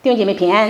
弟兄姐妹平安。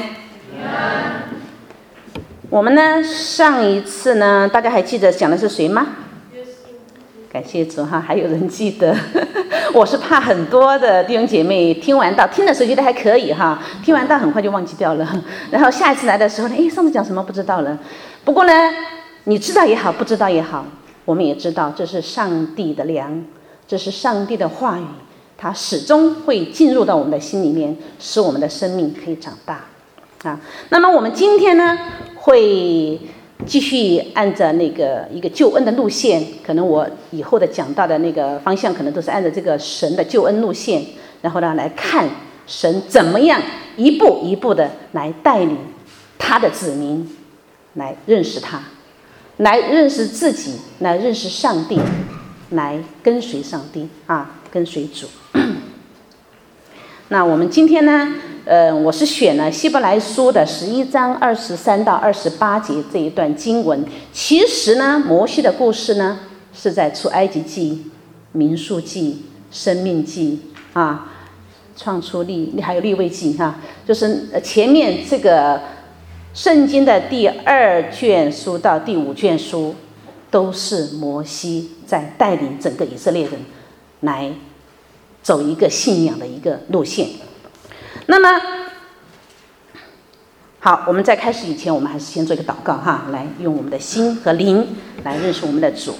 我们呢，上一次呢，大家还记得讲的是谁吗？感谢主哈，还有人记得。我是怕很多的弟兄姐妹听完道，听的时候觉得还可以哈，听完道很快就忘记掉了，然后下一次来的时候呢，上次讲什么不知道了。不过呢，你知道也好，不知道也好，我们也知道这是上帝的粮，这是上帝的话语，它始终会进入到我们的心里面，使我们的生命可以长大啊。那么我们今天呢，会继续按着那个一个救恩的路线，可能我以后的讲到的那个方向，可能都是按照这个神的救恩路线，然后呢来看神怎么样一步一步的来带领他的子民来认识他，来认识自己，来认识上帝，来跟随上帝啊，跟随主。那我们今天呢，我是选了希伯来书的11章23到28节这一段经文。其实呢，摩西的故事呢是在出埃及记、民数记、生命记啊、创出利还有利未记哈，就是前面这个圣经的第2卷书到第5卷书，都是摩西在带领整个以色列人来走一个信仰的一个路线。那么好，我们在开始以前，我们还是先做一个祷告哈，来用我们的心和灵来认识我们的主。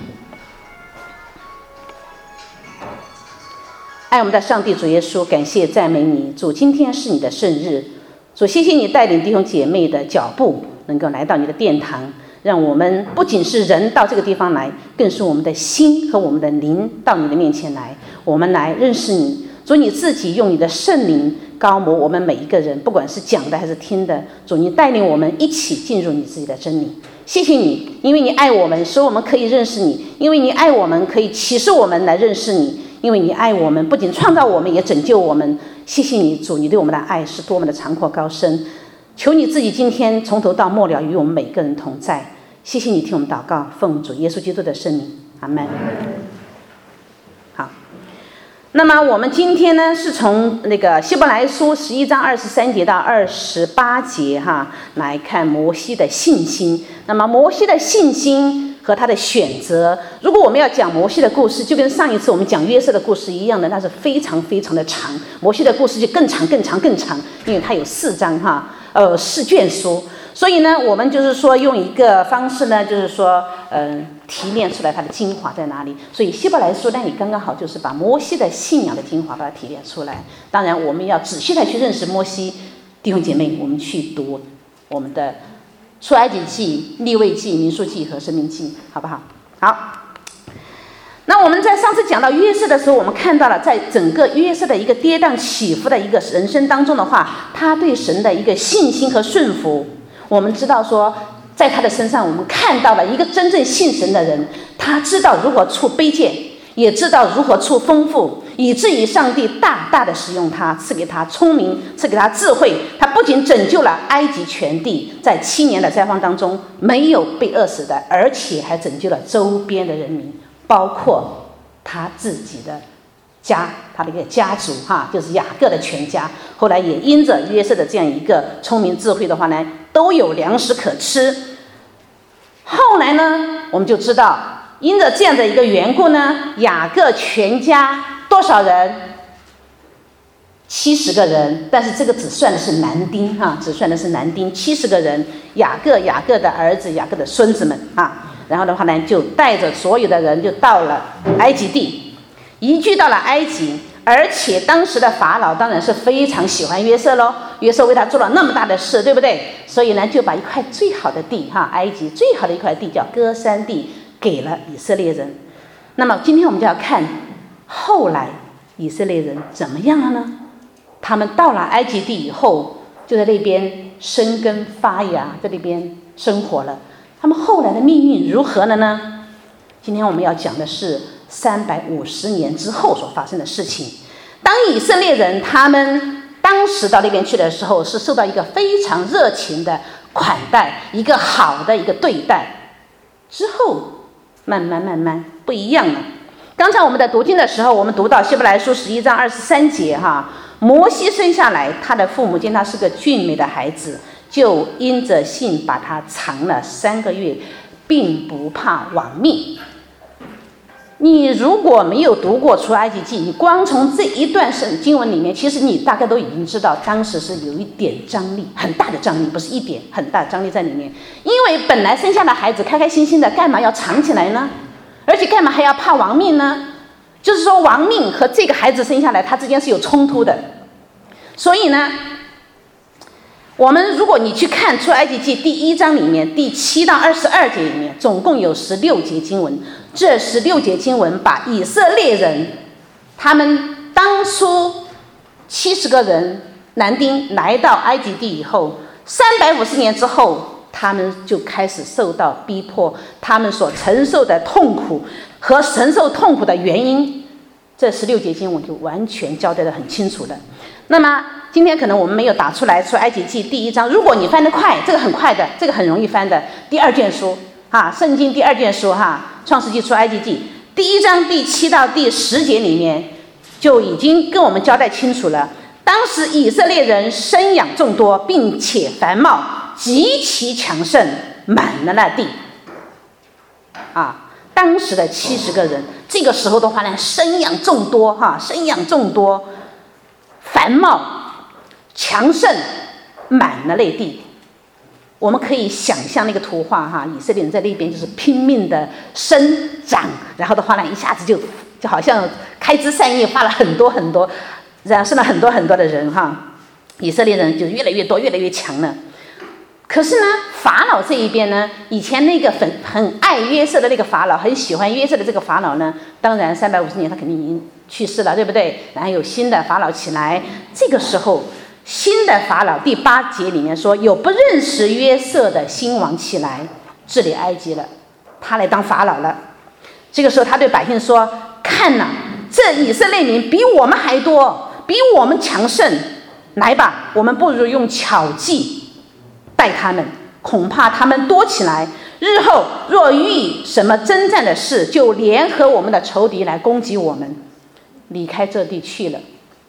爱我们的上帝主耶稣，感谢赞美你，主，今天是你的圣日，主，谢谢你带领弟兄姐妹的脚步能够来到你的殿堂，让我们不仅是人到这个地方来，更是我们的心和我们的灵到你的面前来，我们来认识你。主，你自己用你的圣灵高摩我们每一个人，不管是讲的还是听的，主，你带领我们一起进入你自己的真理。谢谢你，因为你爱我们，使我们可以认识你，因为你爱我们，可以启示我们来认识你，因为你爱我们，不仅创造我们，也拯救我们。谢谢你，主，你对我们的爱是多么的长阔高深。求你自己今天从头到末了与我们每个人同在。谢谢你听我们祷告，奉主耶稣基督的圣名，阿们。好，那么我们今天呢，是从那个希伯来书11章23节到28节哈，来看摩西的信心。那么摩西的信心和他的选择，如果我们要讲摩西的故事，就跟上一次我们讲约瑟的故事一样的，那是非常非常的长。摩西的故事就更长更长更长，因为它有4章哈，4卷书。所以呢，我们就是说用一个方式呢，就是说提炼出来它的精华在哪里。所以希伯来书呢，你刚刚好就是把摩西的信仰的精华把它提炼出来。当然我们要仔细的去认识摩西。弟兄姐妹，我们去读我们的出埃及记、利未记、民数记和申命记，好不好？好。那我们在上次讲到约瑟的时候，我们看到了在整个约瑟的一个跌宕起伏的一个人生当中的话，他对神的一个信心和顺服。我们知道说，在他的身上我们看到了一个真正信神的人，他知道如何处卑贱，也知道如何处丰富，以至于上帝大大的使用他，赐给他聪明，赐给他智慧。他不仅拯救了埃及全地，在7年的灾荒当中没有被饿死的，而且还拯救了周边的人民，包括他自己的家，他的一个家族哈，就是雅各的全家。后来也因着约瑟的这样一个聪明智慧的话呢，都有粮食可吃。后来呢，我们就知道，因着这样的一个缘故呢，雅各全家多少人？70个人，但是这个只算的是男丁哈，只算的是男丁70个人。雅各的儿子、雅各的孙子们啊，然后的话呢，就带着所有的人就到了埃及地，移居到了埃及。而且当时的法老当然是非常喜欢约瑟咯，约瑟为他做了那么大的事，对不对？所以呢，就把一块最好的地哈，埃及最好的一块地叫歌珊地，给了以色列人。那么今天我们就要看后来以色列人怎么样了呢？他们到了埃及地以后，就在那边生根发芽，在那边生活了。他们后来的命运如何了呢？今天我们要讲的是350年之后所发生的事情。当以色列人他们当时到那边去的时候，是受到一个非常热情的款待，一个好的一个对待。之后慢慢不一样了。刚才我们在读经的时候，我们读到希伯来书11章23节哈， 摩西生下来，他的父母见他是个俊美的孩子，就因着信把他藏了3个月，并不怕亡命。你如果没有读过出埃及记，你光从这一段经文里面，其实你大概都已经知道，当时是有一点张力，很大的张力，不是一点，很大的张力在里面。因为本来生下的孩子开开心心的，干嘛要藏起来呢？而且干嘛还要怕亡命呢？就是说亡命和这个孩子生下来，他之间是有冲突的。所以呢，我们如果你去看出埃及记第1章里面第7到22节里面，总共有16节经文。这16节经文把以色列人他们当初70个人男丁来到埃及地以后，350年之后，他们就开始受到逼迫，他们所承受的痛苦和承受痛苦的原因，这16节经文就完全交代得很清楚的。那么今天可能我们没有打出来出埃及记第1章，如果你翻得快，这个很快的，这个很容易翻的，第2卷书圣经第2卷书创世纪出埃及记第1章第7到第10节里面就已经跟我们交代清楚了。当时以色列人生养众多，并且繁茂，极其强盛，满了那地。当时的70个人，这个时候的话呢，生养众多生养众多，繁茂，强盛，满了那地。我们可以想象那个图画以色列人在那边就是拼命的生长，然后的话呢，一下子就好像开枝散叶，发了很多很多，然后生了很多很多的人以色列人就越来越多，越来越强了。可是呢，法老这一边呢，以前那个很爱约瑟的那个法老，很喜欢约瑟的这个法老呢，当然350年他肯定已经去世了，对不对？然后有新的法老起来，这个时候新的法老第8节里面说，有不认识约瑟的新王起来治理埃及了，他来当法老了。这个时候他对百姓说，看哪，这以色列民比我们还多，比我们强盛，来吧，我们不如用巧计待他们，恐怕他们多起来，日后若遇什么征战的事，就联合我们的仇敌来攻击我们，离开这地去了。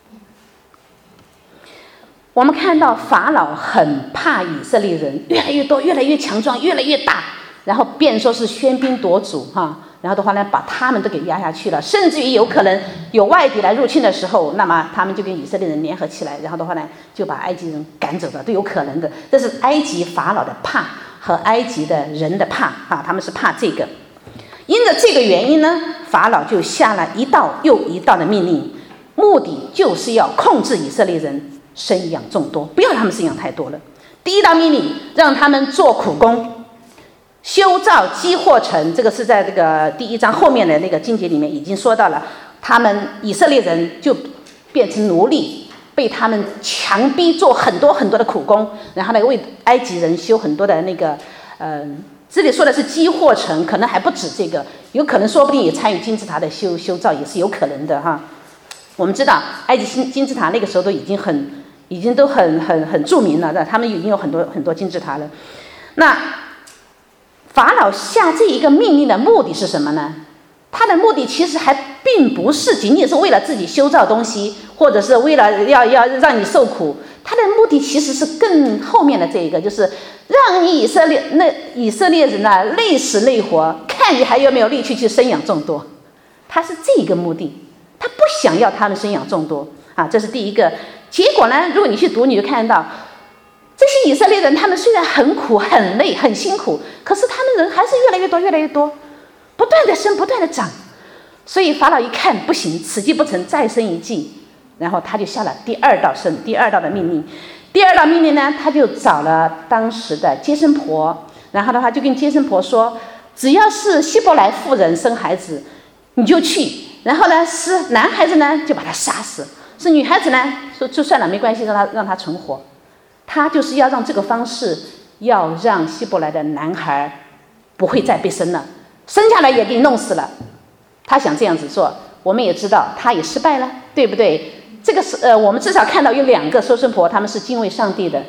我们看到法老很怕以色列人越来越多，越来越强壮，越来越大，然后便说是喧宾夺主然后的话呢，把他们都给压下去了，甚至于有可能有外敌来入侵的时候，那么他们就跟以色列人联合起来，然后的话呢，就把埃及人赶走了，都有可能的。这是埃及法老的怕和埃及的人的怕他们是怕这个。因着这个原因呢，法老就下了一道又一道的命令，目的就是要控制以色列人生养众多，不要让他们生养太多了。第1道命令，让他们做苦工，修造基货城，这个是在这个第1章后面的那个经节里面已经说到了，他们以色列人就变成奴隶，被他们强逼做很多很多的苦工，然后呢为埃及人修很多的那个这里说的是基货城，可能还不止这个，有可能说不定也参与金字塔的修造，也是有可能的我们知道埃及金字塔那个时候都已经都很著名了，他们已经有很多很多金字塔了。那法老下这一个命令的目的是什么呢？他的目的其实还并不是仅仅是为了自己修造东西，或者是为了要让你受苦，他的目的其实是更后面的这一个，就是让以色列人累死累活，看你还有没有力气去生养众多。他是这一个目的，他不想要他们生养众多这是第一个。结果呢，如果你去读，你就看到这些以色列人，他们虽然很苦很累很辛苦，可是他们人还是越来越多越来越多，不断的生不断的长。所以法老一看不行，此计不成，再生一计，然后他就下了第二道的命令。第2道命令呢，他就找了当时的接生婆，然后的话就跟接生婆说，只要是希伯来妇人生孩子你就去，然后呢是男孩子呢就把他杀死，是女孩子呢说就算了没关系，让他存活。他就是要让这个方式，要让希伯来的男孩不会再被生了，生下来也给你弄死了。他想这样子做，我们也知道他也失败了，对不对？这个是我们至少看到有2个收生婆，他们是敬畏上帝的，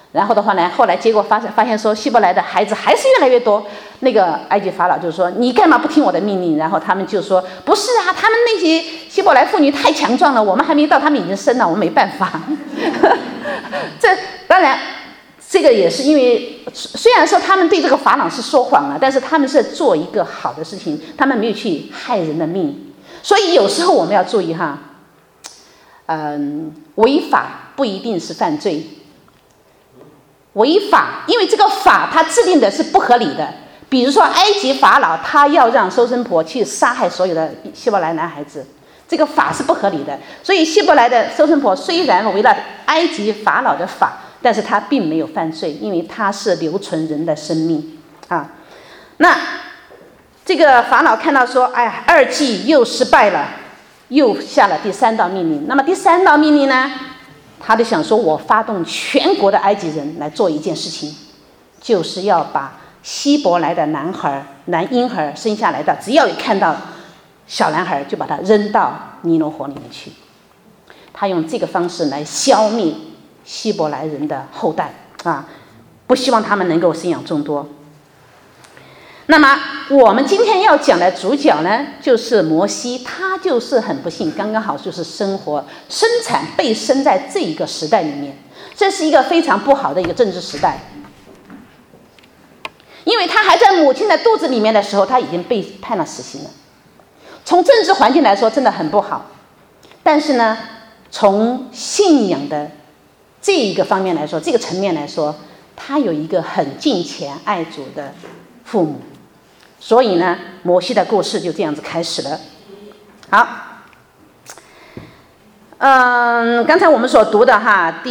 然后的话呢，后来结果发现说希伯来的孩子还是越来越多。那个埃及法老就说你干嘛不听我的命令？然后他们就说不是啊，他们那些希伯来妇女太强壮了，我们还没到，他们已经生了，我们没办法。这当然这个也是因为虽然说他们对这个法老是说谎了，但是他们是做一个好的事情，他们没有去害人的命。所以有时候我们要注意哈，违法不一定是犯罪。违法，因为这个法它制定的是不合理的。比如说埃及法老他要让收生婆去杀害所有的希伯来男孩子，这个法是不合理的。所以希伯来的收生婆虽然违了埃及法老的法，但是他并没有犯罪，因为他是留存人的生命啊。那这个法老看到说，哎，二计又失败了，又下了第3道命令。那么第3道命令呢，他就想说，我发动全国的埃及人来做一件事情，就是要把希伯来的男婴孩生下来的，只要一看到小男孩，就把他扔到尼罗河里面去。他用这个方式来消灭希伯来人的后代啊，不希望他们能够生养众多。那么我们今天要讲的主角呢，就是摩西。他就是很不幸，刚刚好就是生产被生在这一个时代里面，这是一个非常不好的一个政治时代。因为他还在母亲的肚子里面的时候，他已经被判了死刑了。从政治环境来说真的很不好，但是呢，从信仰的这一个方面来说，这个层面来说，他有一个很敬虔爱主的父母。所以呢，摩西的故事就这样子开始了。好，刚才我们所读的哈，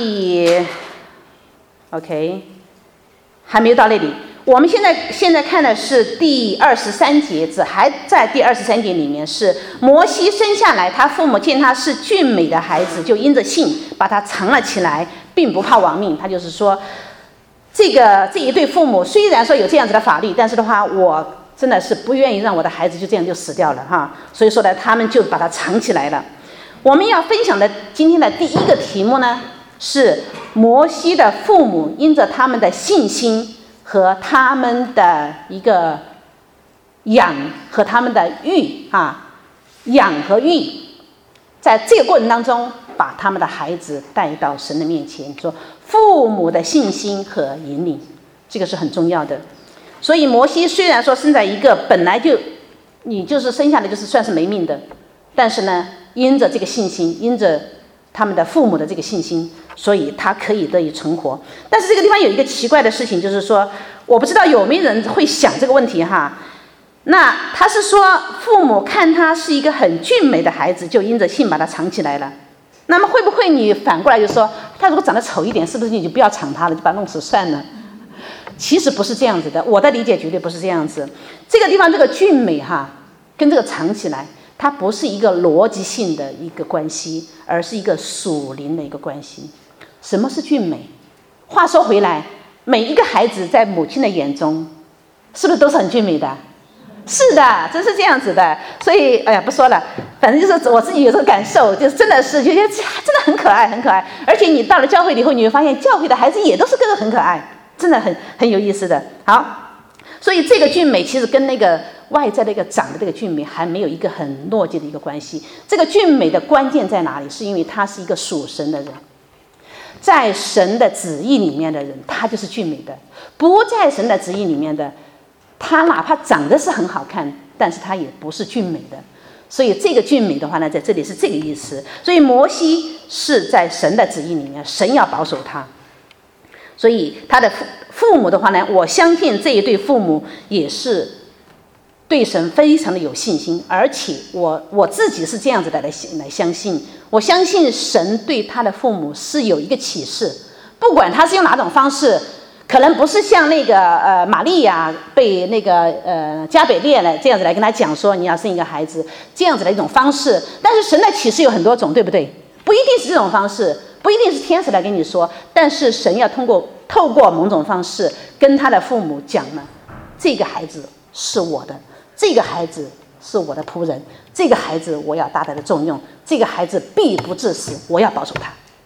还没有到那里。我们现在看的是第23节，还在第23节里面是摩西生下来，他父母见他是俊美的孩子，就因着信把他藏了起来，并不怕亡命。他就是说，这一对父母虽然说有这样子的法律，但是的话，我真的是不愿意让我的孩子就这样就死掉了哈，所以说呢，他们就把它藏起来了。我们要分享的今天的第一个题目呢，是摩西的父母因着他们的信心和他们的一个养和他们的育养和育，在这个过程当中把他们的孩子带到神的面前，说父母的信心和引领，这个是很重要的。所以摩西虽然说生在一个本来就你就是生下来就是算是没命的，但是呢，因着这个信心，因着他们的父母的这个信心，所以他可以得以存活。但是这个地方有一个奇怪的事情，就是说我不知道有没有人会想这个问题哈。那他是说父母看他是一个很俊美的孩子，就因着信把他藏起来了。那么会不会你反过来就说，他如果长得丑一点，是不是你就不要藏他了，就把他弄死算了？其实不是这样子的，我的理解绝对不是这样子。这个地方这个俊美哈，跟这个藏起来，它不是一个逻辑性的一个关系，而是一个属灵的一个关系。什么是俊美？话说回来，每一个孩子在母亲的眼中，是不是都是很俊美的？是的，真是这样子的。所以，哎呀，不说了，反正就是我自己有这个感受，就是真的是觉得真的很可爱，很可爱。而且你到了教会以后，你会发现教会的孩子也都是个个很可爱。真的很有意思的。好，所以这个俊美其实跟那个外在的一个长的这个俊美还没有一个很落地的一个关系。这个俊美的关键在哪里？是因为他是一个属神的人，在神的旨意里面的人，他就是俊美的；不在神的旨意里面的，他哪怕长得是很好看，但是他也不是俊美的。所以这个俊美的话呢，在这里是这个意思。所以摩西是在神的旨意里面，神要保守他。所以他的父母的话呢，我相信这一对父母也是对神非常的有信心，而且我自己是这样子的来相信，我相信神对他的父母是有一个启示，不管他是用哪种方式，可能不是像那个玛利亚被那个加百列来这样子来跟他讲说你要生一个孩子这样子的一种方式，但是神的启示有很多种，对不对？不一定是这种方式，不一定是天使来跟你说，但是神要透过某种方式跟他的父母讲呢，这个孩子是我的，这个孩子是我的仆人，这个孩子我要大大的重用，这个孩子必不致死，我要保守他。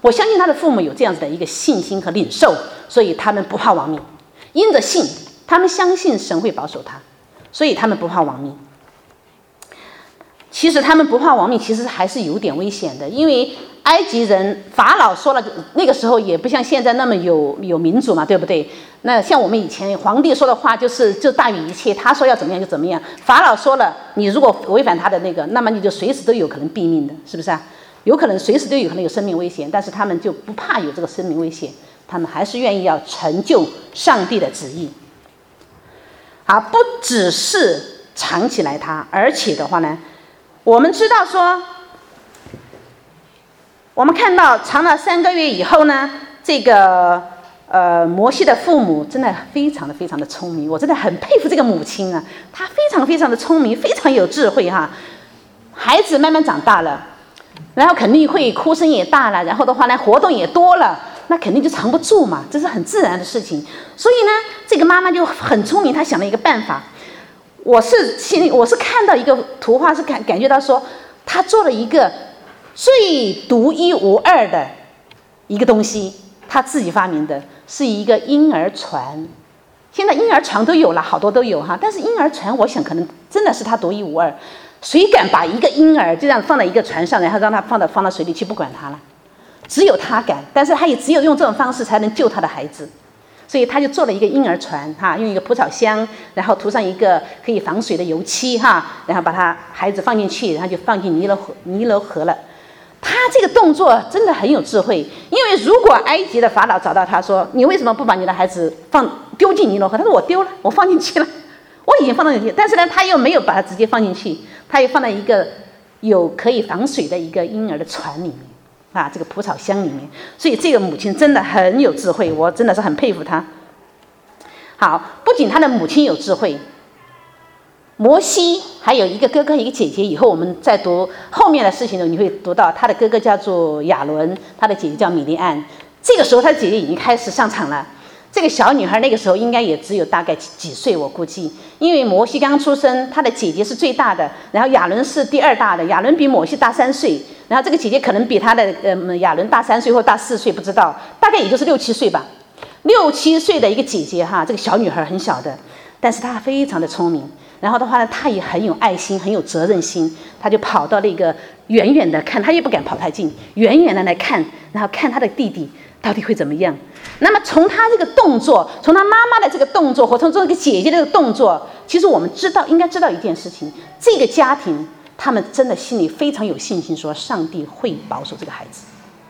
我相信他的父母有这样子的一个信心和领受，所以他们不怕亡命，因着信，他们相信神会保守他，所以他们不怕亡命。其实他们不怕亡命，其实还是有点危险的，因为埃及人法老说了，那个时候也不像现在那么有民主嘛，对不对？那像我们以前皇帝说的话就大于一切，他说要怎么样就怎么样。法老说了，你如果违反他的那个，那么你就随时都有可能毙命的，是不是啊？有可能随时都有可能有生命危险，但是他们就不怕有这个生命危险，他们还是愿意要成就上帝的旨意。好，不只是藏起来它，而且的话呢，我们知道说，我们看到藏了3个月以后呢，这个摩西的父母真的非常的聪明，我真的很佩服这个母亲啊，她非常的聪明，非常有智慧哈。孩子慢慢长大了，然后肯定会哭声也大了，然后的话呢，活动也多了，那肯定就藏不住嘛，这是很自然的事情。所以呢，这个妈妈就很聪明，她想了一个办法。我是看到一个图画，是感觉到说，她做了一个最独一无二的一个东西，她自己发明的，是一个婴儿船。现在婴儿船都有了，好多都有哈，但是婴儿船，我想可能真的是她独一无二。谁敢把一个婴儿就这样放在一个船上，然后让他放到水里去不管他了？只有他敢，但是他也只有用这种方式才能救他的孩子，所以他就做了一个婴儿船哈，用一个蒲草箱，然后涂上一个可以防水的油漆哈，然后把他孩子放进去，然后就放进尼罗河了。他这个动作真的很有智慧，因为如果埃及的法老找到他说，你为什么不把你的孩子丢进尼罗河？他说我丢了，我放进去了，我已经放到进去，但是呢，他又没有把它直接放进去，他又放在一个有可以防水的一个婴儿的船里面啊，这个蒲草箱里面。所以这个母亲真的很有智慧，我真的是很佩服她。好，不仅他的母亲有智慧，摩西还有一个哥哥一个姐姐。以后我们在读后面的事情呢，你会读到他的哥哥叫做亚伦，他的姐姐叫米利暗。这个时候他的姐姐已经开始上场了。这个小女孩那个时候应该也只有大概几岁，我估计，因为摩西刚出生，她的姐姐是最大的，然后亚伦是第二大的，亚伦比摩西大3岁，然后这个姐姐可能比她的亚伦大3岁或大4岁，不知道，大概也就是6、7岁吧。6、7岁的一个姐姐哈，这个小女孩很小的，但是她非常的聪明，然后的话呢，她也很有爱心，很有责任心，她就跑到那个远远的看，她也不敢跑太近，远远的来看，然后看她的弟弟到底会怎么样。那么从他这个动作，从他妈妈的这个动作，或从这个姐姐的这个动作，其实我们应该知道一件事情，这个家庭他们真的心里非常有信心，说上帝会保守这个孩子，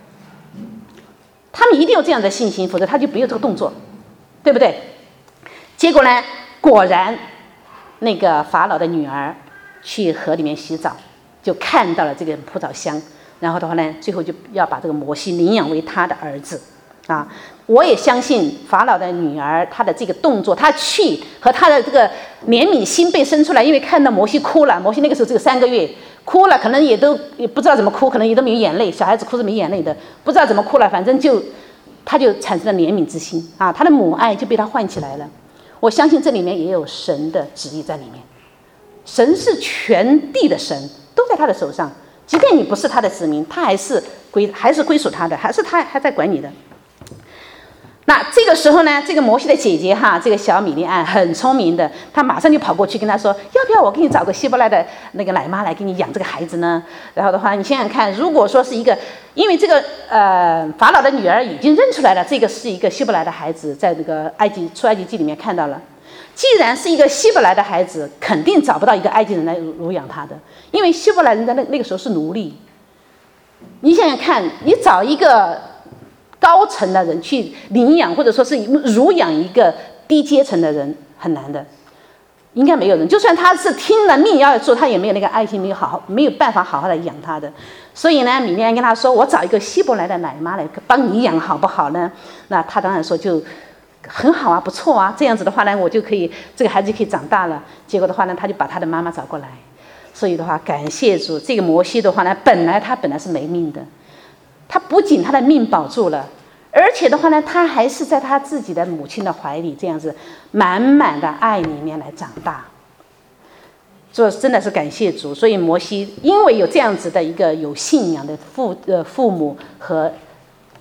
他们一定有这样的信心，否则他就没有这个动作，对不对？结果呢，果然那个法老的女儿去河里面洗澡，就看到了这个蒲草箱，然后的话呢，最后就要把这个摩西领养为他的儿子啊。我也相信法老的女儿，她的这个动作，她去和她的这个怜悯心被生出来，因为看到摩西哭了，摩西那个时候只有3个月，哭了，可能也不知道怎么哭，可能也都没有眼泪，小孩子哭是没眼泪的，不知道怎么哭了，反正他就产生了怜悯之心啊，他的母爱就被他唤起来了。我相信这里面也有神的旨意在里面，神是全地的神，都在他的手上，即便你不是他的子民，他还是归属他的，还是他还在管你的。那这个时候呢，这个摩西的姐姐哈，这个小米利暗很聪明的，她马上就跑过去跟他说，要不要我给你找个希伯来的那个奶妈来给你养这个孩子呢？然后的话，你想想看，如果说是一个，因为这个法老的女儿已经认出来了，这个是一个希伯来的孩子，在这个出埃及记里面看到了。既然是一个希伯来的孩子，肯定找不到一个埃及人来乳养他的，因为希伯来人在那个时候是奴隶。你想想看，你找一个高层的人去领养，或者说是乳养一个低阶层的人，很难的，应该没有人。就算他是听了命要做，他也没有那个爱心，没有办法好好的养他的。所以呢，米利暗跟他说：“我找一个希伯来的奶妈来帮你养，好不好呢？”那他当然说就很好啊，不错啊。这样子的话呢，我就可以这个孩子就可以长大了。结果的话呢，他就把他的妈妈找过来。所以的话，感谢主，这个摩西的话呢，本来是没命的。他不仅他的命保住了，而且的话呢，他还是在他自己的母亲的怀里，这样子满满的爱里面来长大。这真的是感谢主。所以摩西因为有这样子的一个有信仰的父母和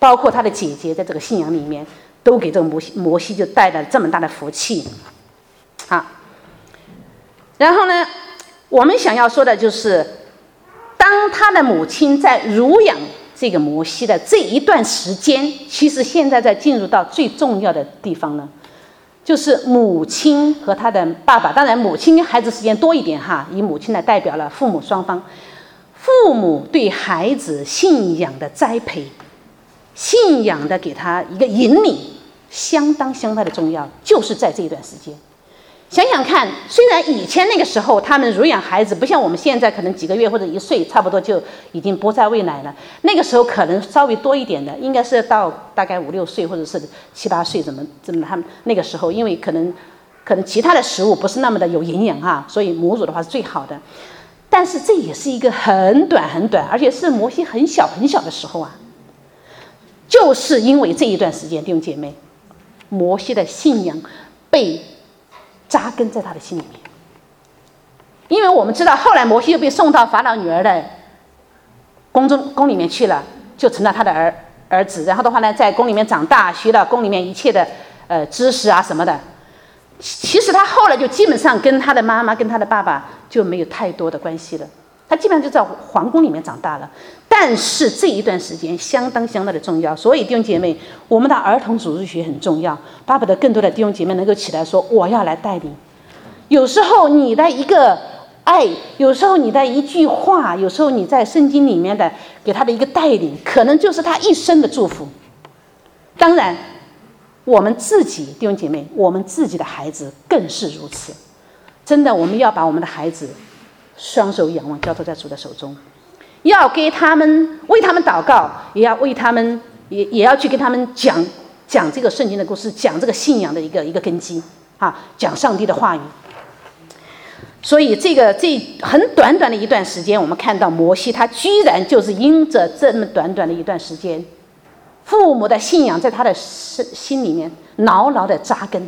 包括他的姐姐在这个信仰里面，都给这个摩西就带来这么大的福气。好，然后呢，我们想要说的就是，当他的母亲在乳养这个摩西的这一段时间，其实现在在进入到最重要的地方呢，就是母亲和他的爸爸，当然母亲跟孩子时间多一点哈，以母亲来代表了父母双方，父母对孩子信仰的栽培，信仰的给他一个引领，相当的重要，就是在这一段时间。想想看，虽然以前那个时候他们乳养孩子不像我们现在可能几个月或者1岁差不多就已经不再喂奶了，那个时候可能稍微多一点的，应该是到大概5、6岁或者是7、8岁，怎么他们那个时候，因为可能其他的食物不是那么的有营养哈，所以母乳的话是最好的。但是这也是一个很短，而且是摩西很小的时候啊，就是因为这一段时间，弟兄姐妹，摩西的信仰被扎根在他的心里面。因为我们知道后来摩西又被送到法老女儿的宫里面去了，就成了他的儿子，然后的话呢，在宫里面长大，学了宫里面一切的知识啊什么的。其实他后来就基本上跟他的妈妈跟他的爸爸就没有太多的关系了，他基本上就在皇宫里面长大了。但是这一段时间相当的重要，所以弟兄姐妹，我们的儿童主日学很重要，巴不得更多的弟兄姐妹能够起来说，我要来带领。有时候你的一个爱，有时候你的一句话，有时候你在圣经里面的给他的一个带领，可能就是他一生的祝福。当然我们自己弟兄姐妹，我们自己的孩子更是如此。真的，我们要把我们的孩子双手仰望，交托在主的手中，要给他们为他们祷告，也要为他们也要去跟他们讲这个圣经的故事，讲这个信仰的一个根基啊，讲上帝的话语。所以这很短的一段时间，我们看到摩西他居然就是因着这么短的一段时间，父母的信仰在他的心里面牢牢的扎根。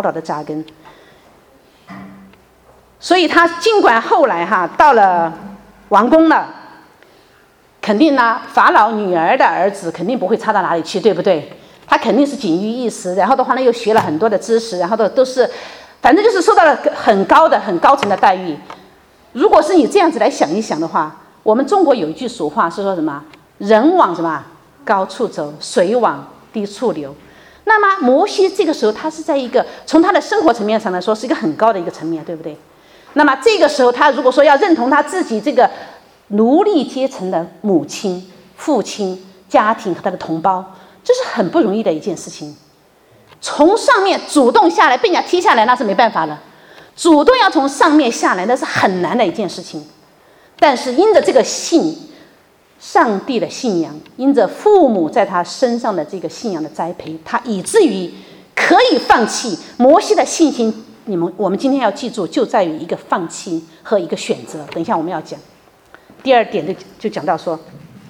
所以他尽管后来到了王宫了，肯定呢法老女儿的儿子肯定不会差到哪里去，对不对？他肯定是锦衣玉食，然后的话呢又学了很多的知识，然后都是反正就是受到了很高层的待遇。如果是你这样子来想一想的话，我们中国有一句俗话是说什么？人往什么高处走，水往低处流。那么摩西这个时候他是在一个从他的生活层面上来说是一个很高的一个层面，对不对？那么这个时候他如果说要认同他自己这个奴隶阶层的母亲、父亲、家庭和他的同胞，这是很不容易的一件事情。从上面主动下来被人家踢下来那是没办法了，主动要从上面下来那是很难的一件事情。但是因着这个上帝的信仰，因着父母在他身上的这个信仰的栽培，他以至于可以放弃。摩西的信心我们今天要记住，就在于一个放弃和一个选择。等一下我们要讲第二点，就讲到说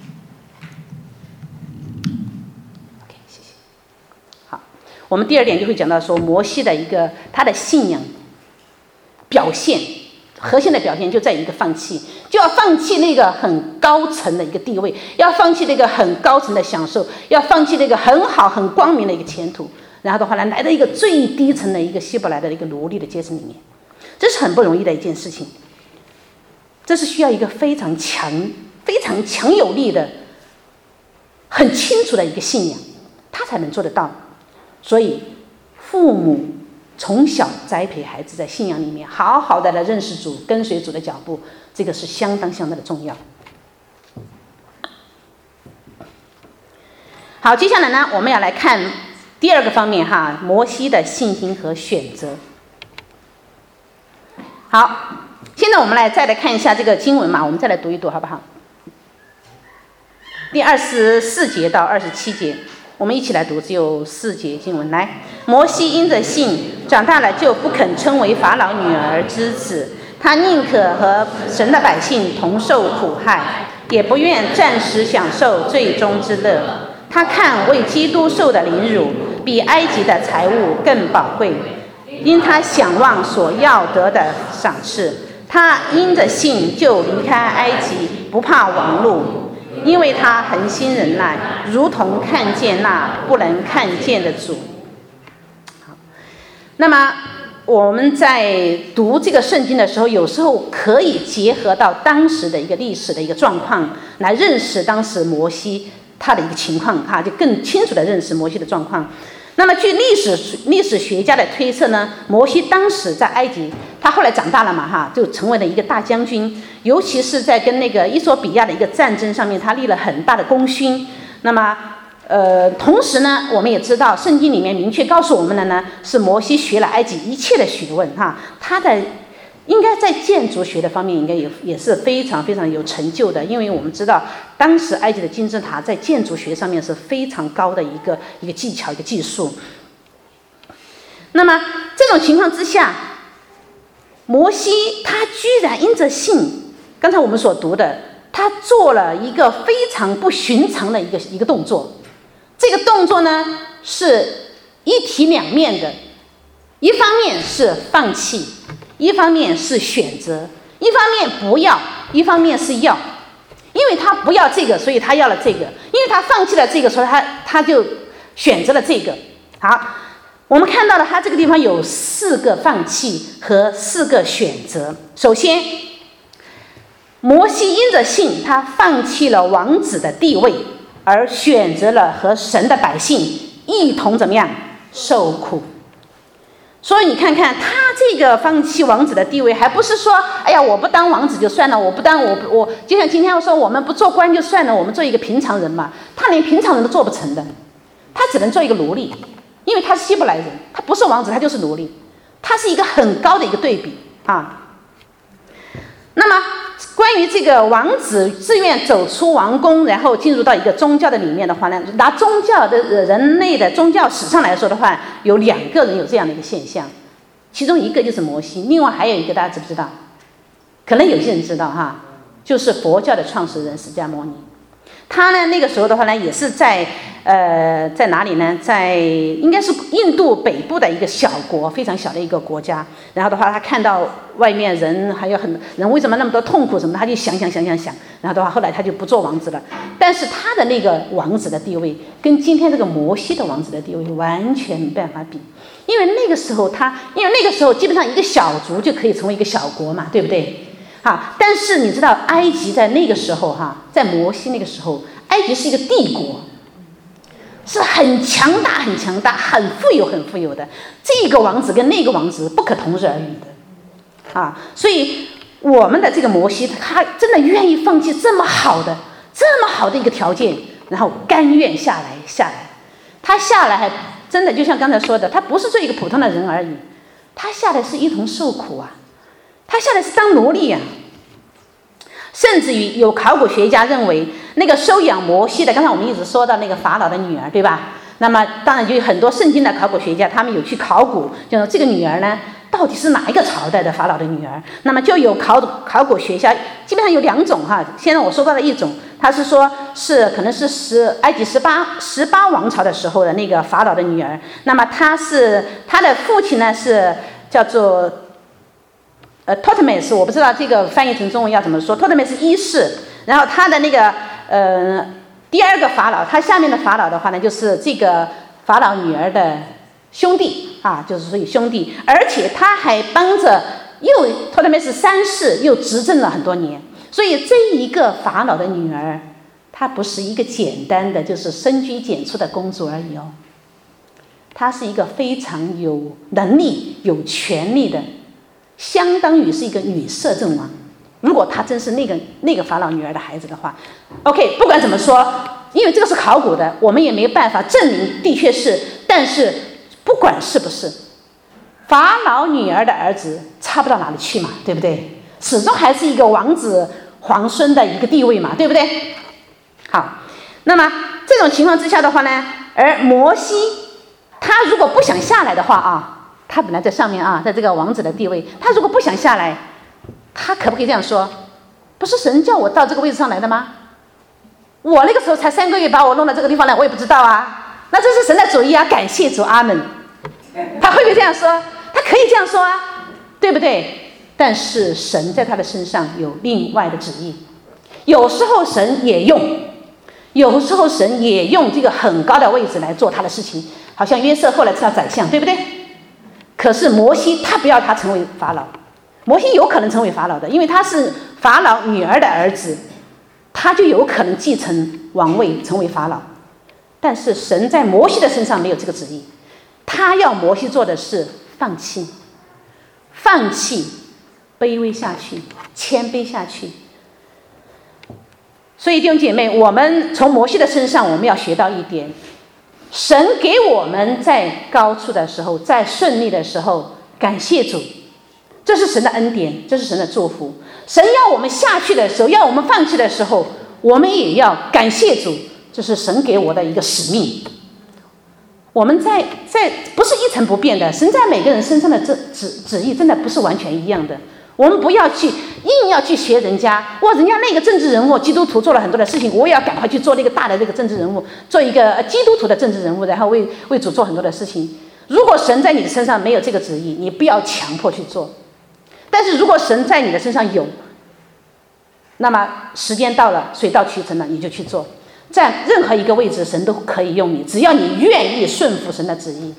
OK 谢谢。好，我们第二点就会讲到说摩西的一个他的信仰表现，核心的表现就在于一个放弃，就要放弃那个很高层的一个地位，要放弃那个很高层的享受，要放弃那个很好很光明的一个前途，然后的话呢来到一个最低层的一个希伯来的一个奴隶的阶层里面。这是很不容易的一件事情，这是需要一个非常强有力的很清楚的一个信仰，他才能做得到。所以父母从小栽培孩子在信仰里面好好的来认识主，跟随主的脚步，这个是相当的重要。好，接下来呢我们要来看第二个方面摩西的信心和选择。好，现在我们再来看一下这个经文嘛，我们再来读一读好不好？第24节到27节，我们一起来读，只有4节经文。来，摩西因着信，长大了就不肯称为法老女儿之子，他宁可和神的百姓同受苦害，也不愿暂时享受最终之乐。他看为基督受的凌辱，比埃及的财物更宝贵，因他想望所要得的赏赐。他因着信就离开埃及，不怕王怒， 因为他恒心忍耐，如同看见那不能看见的主。好，那么我们在读这个圣经的时候，有时候可以结合到当时的一个历史的一个状况，来认识当时摩西他的一个情况，就更清楚地认识摩西的状况。那么据历史学家的推测呢，摩西当时在埃及，他后来长大了嘛，就成为了一个大将军，尤其是在跟那个伊索比亚的一个战争上面，他立了很大的功勋。那么同时呢，我们也知道圣经里面明确告诉我们的呢，是摩西学了埃及一切的学问，他的应该在建筑学的方面应该也是非常非常有成就的，因为我们知道当时埃及的金字塔在建筑学上面是非常高的一个技巧，一个技术。那么这种情况之下，摩西他居然因着信，刚才我们所读的，他做了一个非常不寻常的一个动作。这个动作呢是一体两面的，一方面是放弃，一方面是选择，一方面不要，一方面是要。因为他不要这个，所以他要了这个；因为他放弃了这个，所以他就选择了这个。好，我们看到了他这个地方有4个放弃和4个选择。首先，摩西因着信，他放弃了王子的地位，而选择了和神的百姓一同怎么样受苦。所以你看看他这个放弃王子的地位，还不是说哎呀我不当王子就算了，我不当我就像今天我说我们不做官就算了，我们做一个平常人嘛，他连平常人都做不成的，他只能做一个奴隶，因为他是希伯来人，他不是王子，他就是奴隶，他是一个很高的一个对比啊。那么关于这个王子自愿走出王宫，然后进入到一个宗教的里面的话呢，拿宗教的人类的宗教史上来说的话，有2个人有这样的一个现象，其中一个就是摩西，另外还有一个大家知不知道？可能有些人知道就是佛教的创始人释迦牟尼。他呢那个时候的话呢，也是在哪里呢？在应该是印度北部的一个小国，非常小的一个国家。然后的话，他看到外面人还有很人为什么那么多痛苦什么的，他就想。然后的话，后来他就不做王子了。但是他的那个王子的地位，跟今天这个摩西的王子的地位完全没办法比，因为那个时候基本上一个小族就可以成为一个小国嘛，对不对？但是你知道埃及在那个时候在摩西那个时候，埃及是一个帝国，是很强大很富有的，这个王子跟那个王子不可同日而语的所以我们的这个摩西他真的愿意放弃这么好的一个条件，然后甘愿下来，他下来还真的就像刚才说的，他不是做一个普通的人而已，他下来是一同受苦他下来是当奴隶甚至于有考古学家认为，那个收养摩西的，刚才我们一直说到那个法老的女儿，对吧？那么当然就有很多圣经的考古学家，他们有去考古，就说这个女儿呢到底是哪一个朝代的法老的女儿？那么就有考古学家，基本上有2种现在我说到的一种，他是说是可能是埃及18王朝的时候的那个法老的女儿。那么他的父亲呢是叫做托特美斯，我不知道这个翻译成中文要怎么说。托特美斯1世，然后他的那个第2个法老，他下面的法老的话呢，就是这个法老女儿的兄弟就是属于兄弟，而且他还帮着托特美斯3世又执政了很多年，所以这一个法老的女儿，她不是一个简单的就是深居简出的公主而已她是一个非常有能力、有权力的。相当于是一个女摄政王，如果她真是那个法老女儿的孩子的话 ，OK， 不管怎么说，因为这个是考古的，我们也没办法证明的确是，但是不管是不是，法老女儿的儿子差不到哪里去嘛，对不对？始终还是一个王子皇孙的一个地位嘛，对不对？好，那么这种情况之下的话呢，而摩西他如果不想下来的话他本来在上面在这个王子的地位，他如果不想下来，他可不可以这样说？不是神叫我到这个位置上来的吗？我那个时候才3个月把我弄到这个地方来，我也不知道那这是神的旨意感谢主，阿们。他会不会这样说？他可以这样说对不对？但是神在他的身上有另外的旨意，有时候神也用有时候神也用这个很高的位置来做他的事情，好像约瑟后来成了宰相，对不对？可是摩西他不要他成为法老，摩西有可能成为法老的，因为他是法老女儿的儿子，他就有可能继承王位成为法老。但是神在摩西的身上没有这个旨意，他要摩西做的是放弃，卑微下去，谦卑下去。所以弟兄姐妹，我们从摩西的身上我们要学到一点，神给我们在高处的时候，在顺利的时候，感谢主，这是神的恩典，这是神的祝福。神要我们下去的时候，要我们放弃的时候，我们也要感谢主，这是神给我的一个使命。我们在不是一成不变的，神在每个人身上的旨意真的不是完全一样的。我们不要去硬要去学人家，人家那个政治人物基督徒做了很多的事情，我也要赶快去做那个大的这个政治人物，做一个基督徒的政治人物，然后为主做很多的事情。如果神在你的身上没有这个旨意，你不要强迫去做。但是如果神在你的身上有，那么时间到了，水到渠成了，你就去做。在任何一个位置神都可以用你，只要你愿意顺服神的旨意。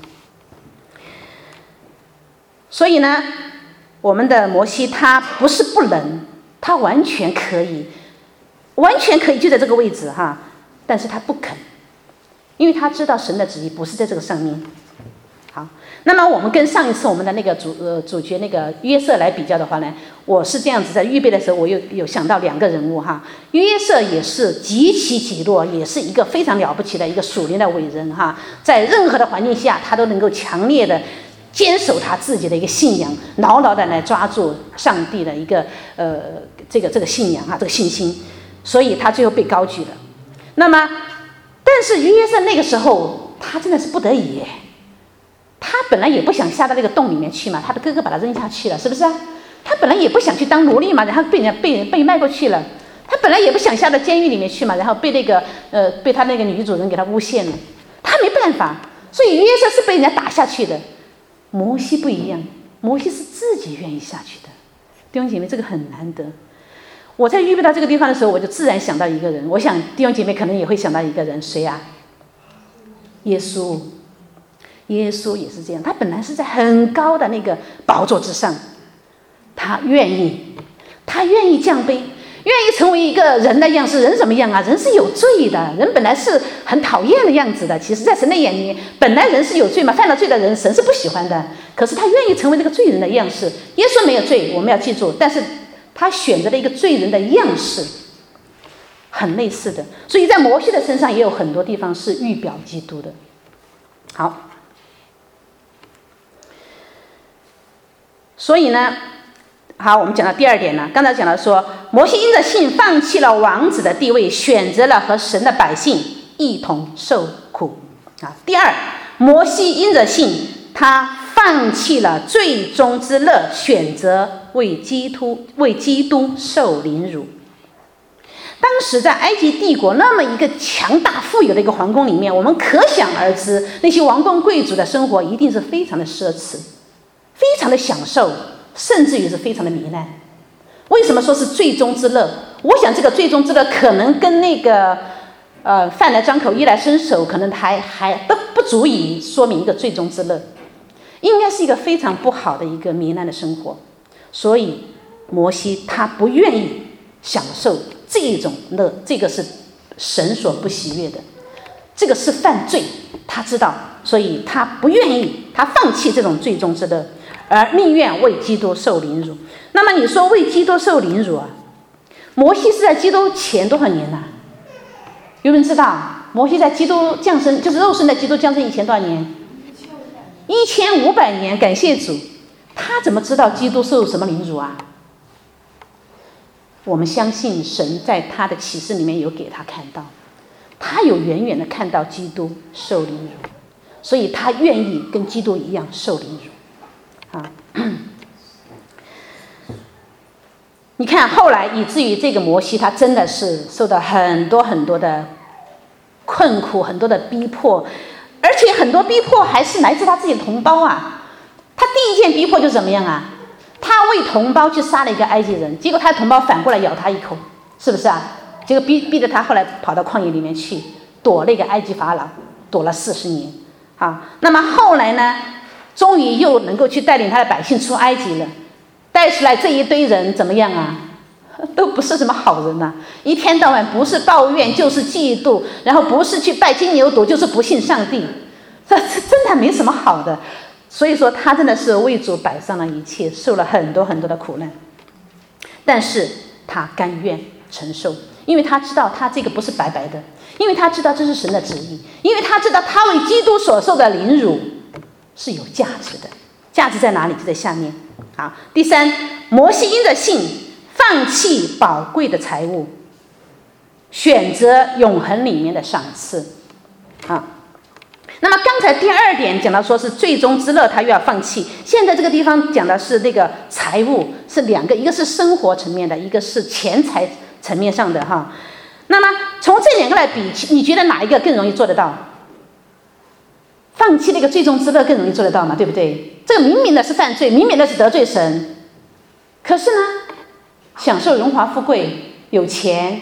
所以呢，我们的摩西他不是不能，他完全可以就在这个位置哈，但是他不肯，因为他知道神的旨意不是在这个上面。好，那么我们跟上一次我们的那个主角那个约瑟来比较的话呢，我是这样子，在预备的时候我有想到两个人物哈。约瑟也是极其己弱，也是一个非常了不起的一个属灵的伟人哈，在任何的环境下他都能够强烈的坚守他自己的一个信仰，牢牢的来抓住上帝的一个这个信仰啊，这个信心，所以他最后被高举了。那么但是约瑟那个时候他真的是不得已耶，他本来也不想下到那个洞里面去嘛，他的哥哥把他扔下去了，是不是啊？他本来也不想去当奴隶嘛，然后被卖过去了。他本来也不想下到监狱里面去嘛，然后被他那个女主人给他诬陷了。他没办法，所以约瑟是被人家打下去的。摩西不一样，摩西是自己愿意下去的。弟兄姐妹，这个很难得。我在预备到这个地方的时候，我就自然想到一个人，我想弟兄姐妹可能也会想到一个人，谁啊？耶稣。耶稣也是这样，他本来是在很高的那个宝座之上，他愿意降卑，愿意成为一个人的样式。人怎么样啊？人是有罪的，人本来是很讨厌的样子的。其实在神的眼里，本来人是有罪嘛，犯了罪的人神是不喜欢的，可是他愿意成为那个罪人的样式。耶稣没有罪，我们要记住，但是他选择了一个罪人的样式，很类似的。所以在摩西的身上也有很多地方是预表基督的。好，所以呢，好，我们讲到第二点了。刚才讲到说，摩西因着信放弃了王子的地位，选择了和神的百姓一同受苦。第二，摩西因着信，他放弃了罪中之乐，选择为基督受凌辱。当时在埃及帝国那么一个强大富有的一个皇宫里面，我们可想而知，那些王公贵族的生活一定是非常的奢侈，非常的享受，甚至于是非常的糜烂。为什么说是罪中之乐？我想这个罪中之乐可能跟那个饭来张口衣来伸手可能还都不足以说明一个罪中之乐，应该是一个非常不好的一个糜烂的生活。所以摩西他不愿意享受这种乐，这个是神所不喜悦的，这个是犯罪，他知道，所以他不愿意，他放弃这种罪中之乐，而宁愿为基督受凌辱。那么你说为基督受凌辱啊？摩西是在基督前多少年呢？有人知道摩西在基督降生，就是肉身在基督降生以前多少年？1500年。感谢主，他怎么知道基督受什么凌辱啊？我们相信神在他的启示里面有给他看到，他有远远的看到基督受凌辱，所以他愿意跟基督一样受凌辱啊。你看后来以至于这个摩西他真的是受到很多很多的困苦，很多的逼迫，而且很多逼迫还是来自他自己的同胞啊。他第一件逼迫就是怎么样啊？他为同胞去杀了一个埃及人，结果他的同胞反过来咬他一口，是不是啊？ 结果逼得他后来跑到旷野里面去躲那个埃及法老，躲了40年。好，那么后来呢，终于又能够去带领他的百姓出埃及了。带出来这一堆人怎么样啊？都不是什么好人呐、一天到晚不是抱怨就是嫉妒，然后不是去拜金牛犊就是不信上帝，这真的没什么好的。所以说他真的是为主摆上了一切，受了很多很多的苦难，但是他甘愿承受，因为他知道他这个不是白白的，因为他知道这是神的旨意，因为他知道他为基督所受的凌辱是有价值的。价值在哪里？就在下面。好，第三，摩西因着信放弃宝贵的财物，选择永恒里面的赏赐。好，那么刚才第2点讲到说是最终之乐他又要放弃，现在这个地方讲的是那个财物是2个，一个是生活层面的，一个是钱财层面上的哈。那么从这2个来比，你觉得哪一个更容易做得到？放弃那个最终之乐更容易做得到嘛，对不对？这个明明的是犯罪，明明的是得罪神，可是呢，享受荣华富贵、有钱，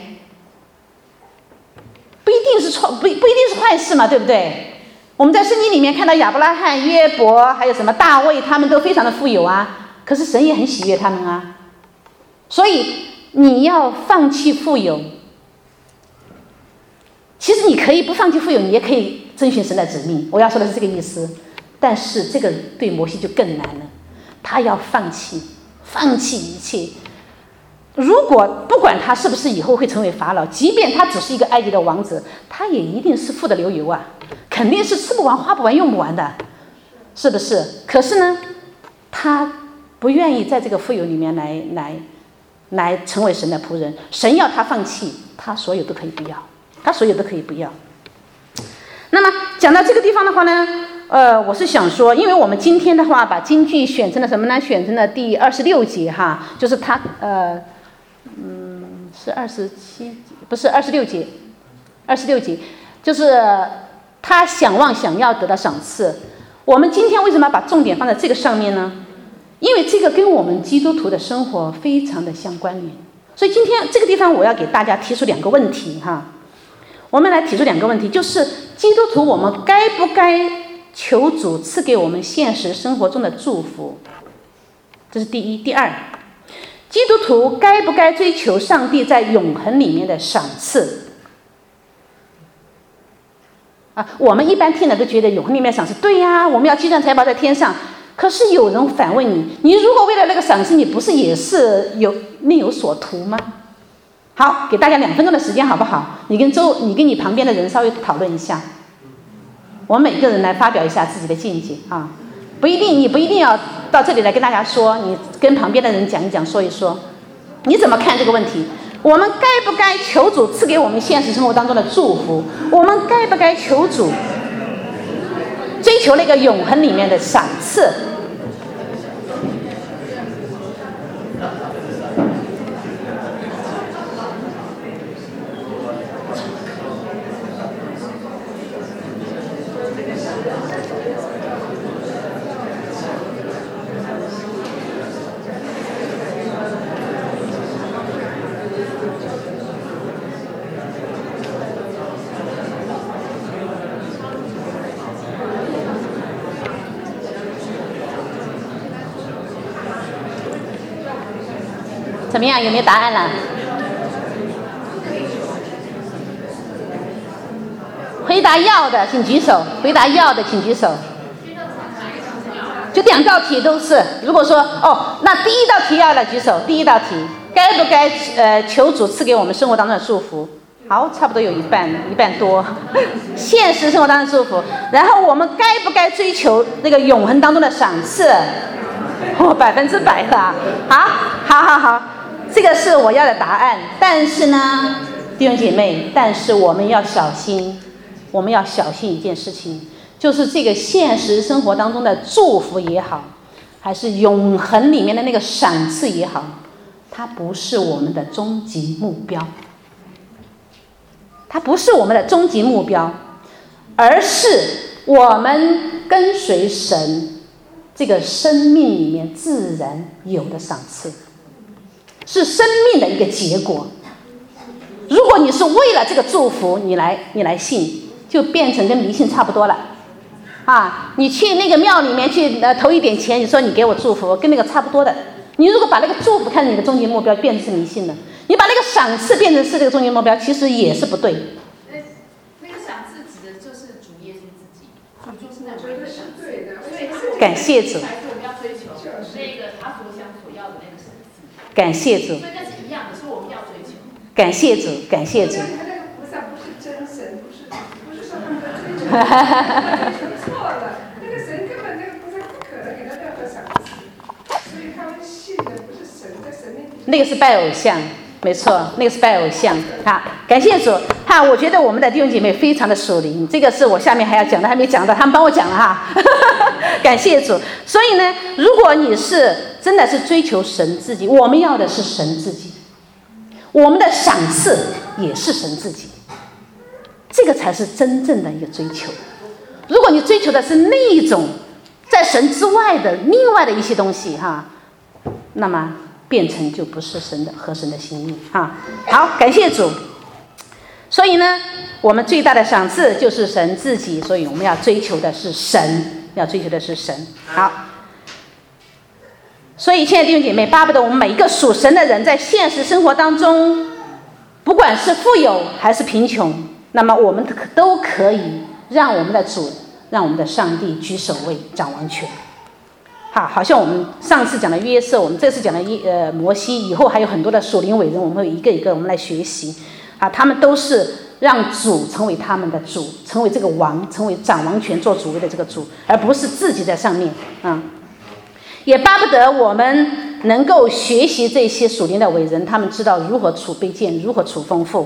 不一定是错，不一定是坏事嘛，对不对？我们在圣经里面看到亚伯拉罕、约伯，还有什么大卫，他们都非常的富有啊，可是神也很喜悦他们啊。所以你要放弃富有，其实你可以不放弃富有，你也可以遵循神的旨命。我要说的是这个意思。但是这个对摩西就更难了，他要放弃一切。如果不管他是不是以后会成为法老，即便他只是一个埃及的王子，他也一定是富得流油啊，肯定是吃不完花不完用不完的，是不是？可是呢，他不愿意在这个富有里面来成为神的仆人。神要他放弃，他所有都可以不要，那么讲到这个地方的话呢，我是想说，因为我们今天的话把金句选成了什么呢？选成了第26节哈，就是他是27节，不是26节，26节就是他想要得到赏赐。我们今天为什么要把重点放在这个上面呢？因为这个跟我们基督徒的生活非常的相关联。所以今天这个地方我要给大家提出2个问题哈。我们来提出2个问题，就是基督徒我们该不该求主赐给我们现实生活中的祝福？这是第一。第二，基督徒该不该追求上帝在永恒里面的赏赐？我们一般听了都觉得永恒里面的赏赐，对呀，我们要积攒财宝在天上。可是有人反问你，你如果为了那个赏赐，你不是也是另有所图吗？好，给大家2分钟的时间好不好？你跟你旁边的人稍微讨论一下，我们每个人来发表一下自己的见解啊，你不一定要到这里来跟大家说，你跟旁边的人讲一讲，说一说，你怎么看这个问题？我们该不该求主赐给我们现实生活当中的祝福？我们该不该求主追求那个永恒里面的赏赐？怎么样？有没有答案了？回答要的请举手。回答要的请举手。就2道题都是。如果说那第1道题要来举手。第1道题，该不该求主赐给我们生活当中的祝福？好，差不多有一半多。现实生活当中的祝福。然后我们该不该追求那个永恒当中的赏赐？100%的。好。这个是我要的答案。但是呢，弟兄姐妹，我们要小心一件事情，就是这个现实生活当中的祝福也好，还是永恒里面的那个赏赐也好，它不是我们的终极目标，而是我们跟随神这个生命里面自然有的赏赐，是生命的一个结果。如果是为了这个祝福你来信，就变成跟迷信差不多了。你去那个庙里面去投一点钱，你说你给我祝福，跟那个差不多的。你如果把那个祝福看成你的终极目标，变成是迷信了。你把那个赏赐变成是这个终极目标，其实也是不对。 那个赏赐指的就是主耶稣自己，主就是那唯一的赏赐。对， 感谢主。 我们要追求那个他所想所要的那个赏赐。 感谢主。 所以那是一样的，是我们要追求。 感谢主，感谢主。 那个菩萨不是真神，不是说他们在追求，错了。那个神根本那个菩萨不可能给他任何赏赐，所以他们信的不是神，在神面前。 那个是拜偶像，没错，那个是拜偶像。感谢主。我觉得我们的弟兄姐妹非常的属灵，这个是我下面还要讲的，还没讲到，他们帮我讲了感谢主。所以呢，如果你是真的是追求神自己，我们要的是神自己。我们的赏赐也是神自己，这个才是真正的一个追求。如果你追求的是那一种在神之外的另外的一些东西那么变成就不是神的合神的心意好，感谢主。所以呢，我们最大的赏赐就是神自己，所以我们要追求的是神，要追求的是神。好。所以亲爱的弟兄姐妹，巴不得我们每一个属神的人在现实生活当中，不管是富有还是贫穷，那么我们都可以让我们的主，让我们的上帝居首位，掌王权。好像我们上次讲的约瑟，我们这次讲的摩西，以后还有很多的属灵伟人，我们会一个一个我们来学习他们都是让主成为他们的主，成为这个王，成为掌王权做主位的这个主，而不是自己在上面也巴不得我们能够学习这些属灵的伟人，他们知道如何处卑贱，如何处丰富。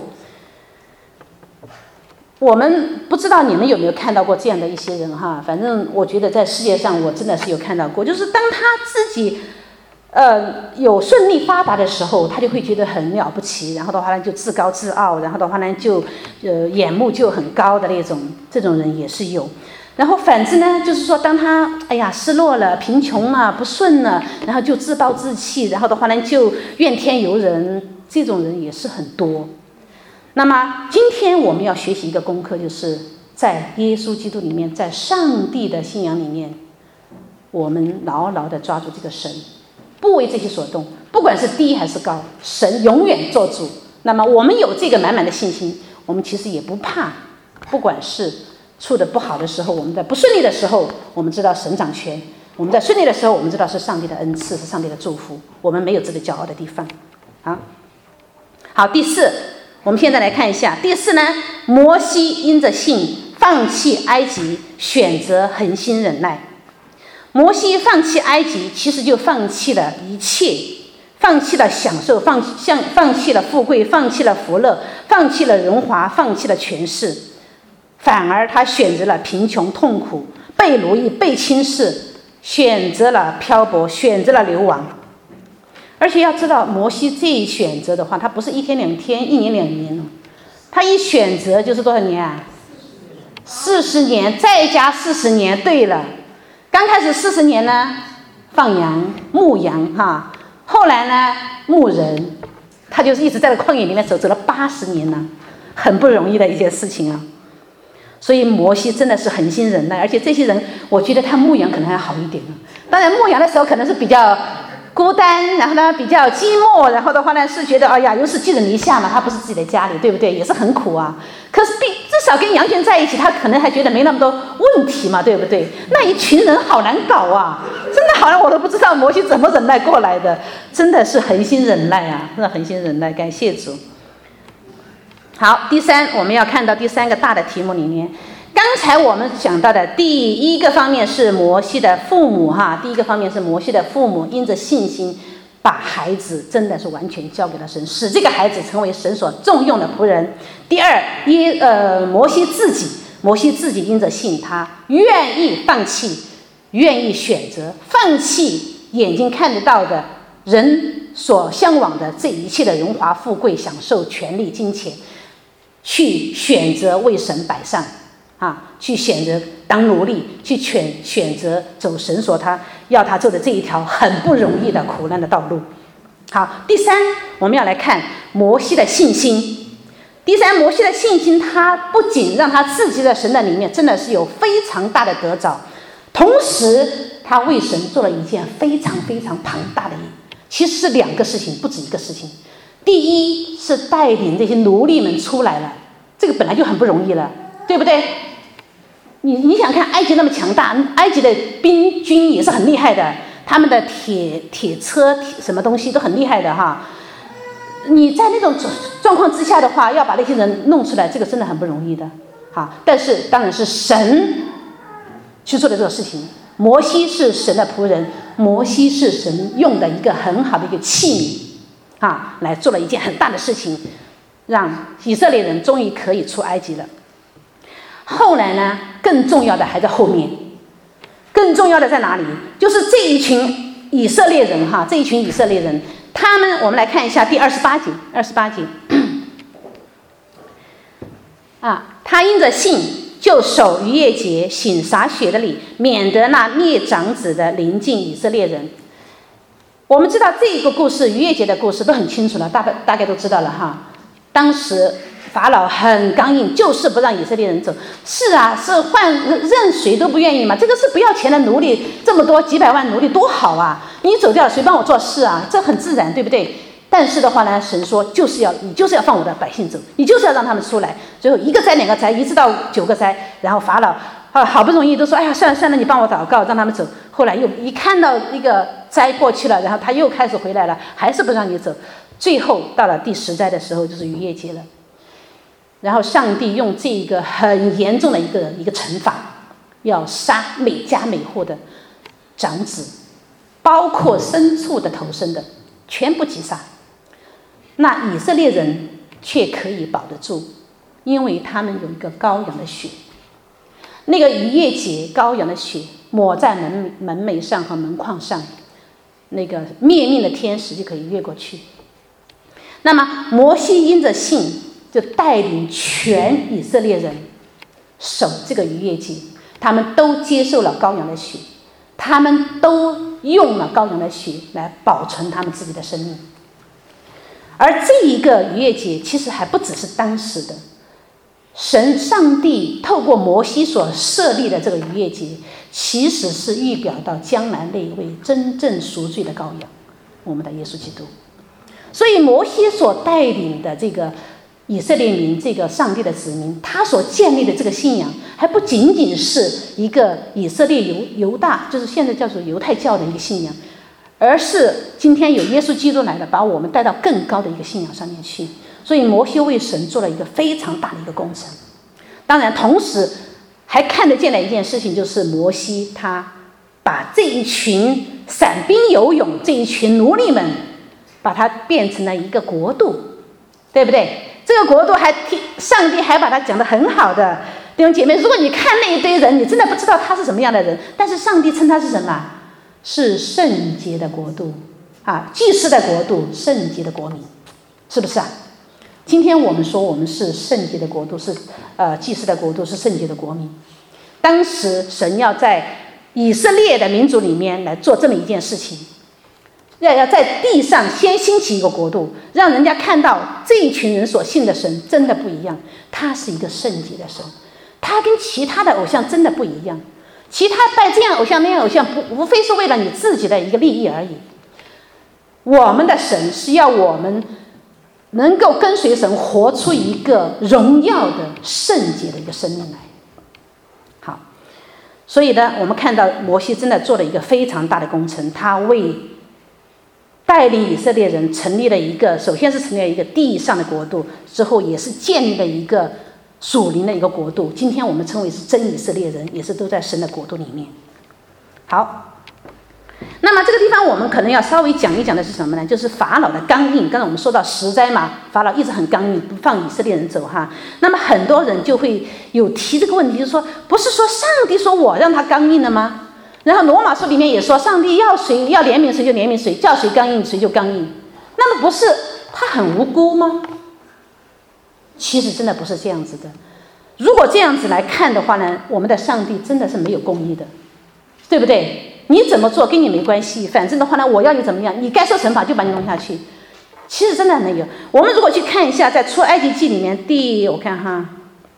我们不知道你们有没有看到过这样的一些人反正我觉得在世界上我真的是有看到过，就是当他自己有顺利发达的时候，他就会觉得很了不起，然后的话呢就自高自傲，然后的话呢就眼目就很高的那种，这种人也是有。然后反之呢，就是说当他失落了、贫穷了、不顺了，然后就自暴自弃，然后的话呢就怨天尤人，这种人也是很多。那么今天我们要学习一个功课，就是在耶稣基督里面，在上帝的信仰里面，我们牢牢地抓住这个神，不为这些所动，不管是低还是高，神永远做主。那么我们有这个满满的信心，我们其实也不怕，不管是处得不好的时候，我们在不顺利的时候，我们知道神掌权；我们在顺利的时候，我们知道是上帝的恩赐，是上帝的祝福，我们没有值得骄傲的地方。好，第四，我们现在来看一下第四呢，摩西因着信放弃埃及，选择恒心忍耐。摩西放弃埃及，其实就放弃了一切，放弃了享受，放弃了富贵，放弃了福乐，放弃了荣华，放弃了权势，反而他选择了贫穷痛苦，被奴役，被轻视，选择了漂泊，选择了流亡。而且要知道，摩西这一选择的话，他不是一天两天，一年两年，他一选择就是多少年？40年，再加40年。对了，刚开始40年呢，放羊牧羊后来呢牧人，他就是一直在旷野里面走了80年呢，很不容易的一件事情所以摩西真的是恒心忍耐，而且这些人，我觉得他牧羊可能还好一点当然牧羊的时候可能是比较孤单，然后呢比较寂寞，然后的话呢是觉得又是寄人篱下嘛，他不是自己的家里，对不对？也是很苦可是至少跟羊群在一起，他可能还觉得没那么多问题嘛，对不对？那一群人好难搞真的好像我都不知道摩西怎么忍耐过来的，真的是恒心忍耐真的恒心忍耐，感谢主。好，第三，我们要看到第三个大的题目里面，刚才我们讲到的第一个方面是摩西的父母第一个方面是摩西的父母因着信心把孩子真的是完全交给了神，使这个孩子成为神所重用的仆人。第二，摩西自己因着信，他愿意放弃，愿意选择放弃眼睛看得到的人所向往的这一切的荣华富贵、享受、权力、金钱，去选择为神摆上去选择当奴隶，去选择走神所他要他走的这一条很不容易的苦难的道路。好，第三，我们要来看摩西的信心。 第三，摩西的信心，他不仅让他自己在神的里面真的是有非常大的得着，同时他为神做了一件非常非常庞大的其实是2个事情，不止1个事情。第一是带领这些奴隶们出来了，这个本来就很不容易了，对不对？你想看埃及那么强大，埃及的兵军也是很厉害的，他们的铁车什么东西都很厉害的哈。你在那种状况之下的话，要把那些人弄出来，这个真的很不容易的哈。但是当然是神去做的这个事情。摩西是神的仆人，摩西是神用的一个很好的一个器皿啊，来做了一件很大的事情，让以色列人终于可以出埃及了。后来呢，更重要的还在后面。更重要的在哪里？就是这一群以色列人哈，这一群以色列人，他们我们来看一下第28节啊，他因着信就守逾越节，行洒血的礼，免得那灭长子的临近以色列人。我们知道这个故事，逾越节的故事都很清楚了，大概都知道了哈。当时法老很刚硬，就是不让以色列人走。是啊，是任谁都不愿意嘛。这个是不要钱的奴隶，这么多几百万奴隶多好啊！你走掉，谁帮我做事啊？这很自然，对不对？但是的话呢，神说你就是要放我的百姓走，你就是要让他们出来。最后1个灾2个灾，一直到9个灾，然后法老好不容易都说，哎呀，算了，你帮我祷告，让他们走。后来又一看到一个灾过去了，然后他又开始回来了，还是不让你走。最后到了第10灾的时候，就是逾越节了。然后上帝用这个很严重的一个惩罚，要杀每家每户的长子，包括牲畜的头生的，全部击杀。那以色列人却可以保得住，因为他们有一个羔羊的血。那个逾越节羔羊的血抹在门楣上和门框上，那个灭命的天使就可以越过去。那么摩西因着信，就带领全以色列人守这个逾越节，他们都接受了羔羊的血，他们都用了羔羊的血来保存他们自己的生命。而这一个逾越节其实还不只是当时的，上帝透过摩西所设立的这个逾越节，其实是预表到将来那一位真正赎罪的羔羊，我们的耶稣基督。所以摩西所带领的这个以色列民，这个上帝的子民，他所建立的这个信仰，还不仅仅是一个以色列犹大，就是现在叫做犹太教的一个信仰，而是今天有耶稣基督来了，把我们带到更高的一个信仰上面去。所以摩西为神做了一个非常大的一个工程。当然同时还看得见的一件事情，就是摩西他把这一群散兵游勇，这一群奴隶们，把它变成了一个国度，对不对？这个国度上帝还把它讲得很好的。弟兄姐妹，如果你看那一堆人，你真的不知道他是什么样的人，但是上帝称他是什么？是圣洁的国度啊，祭司的国度，圣洁的国民，是不是啊？今天我们说我们是圣洁的国度，是祭司的国度，是圣洁的国民。当时神要在以色列的民族里面来做这么一件事情，要在地上先兴起一个国度，让人家看到这一群人所信的神真的不一样，他是一个圣洁的神，他跟其他的偶像真的不一样。其他拜这样偶像那样偶像，无非是为了你自己的一个利益而已。我们的神是要我们能够跟随神，活出一个荣耀的圣洁的一个生命来。好，所以呢，我们看到摩西真的做了一个非常大的工程，他为带领以色列人成立了一个，首先是成立了一个地上的国度，之后也是建立了一个属灵的一个国度。今天我们称为是真以色列人，也是都在神的国度里面。好，那么这个地方我们可能要稍微讲一讲的是什么呢？就是法老的刚硬。刚才我们说到10灾嘛，法老一直很刚硬，不放以色列人走哈。那么很多人就会有提这个问题，就是说，不是说上帝说我让他刚硬了吗？然后罗马书里面也说，上帝要谁要怜悯谁就怜悯谁，叫谁刚硬谁就刚硬。那么不是他很无辜吗？其实真的不是这样子的。如果这样子来看的话呢，我们的上帝真的是没有公义的，对不对？你怎么做跟你没关系，反正的话呢，我要你怎么样，你该受惩罚就把你弄下去。 其实真的没有。我们如果去看一下，在出埃及记里面我看哈，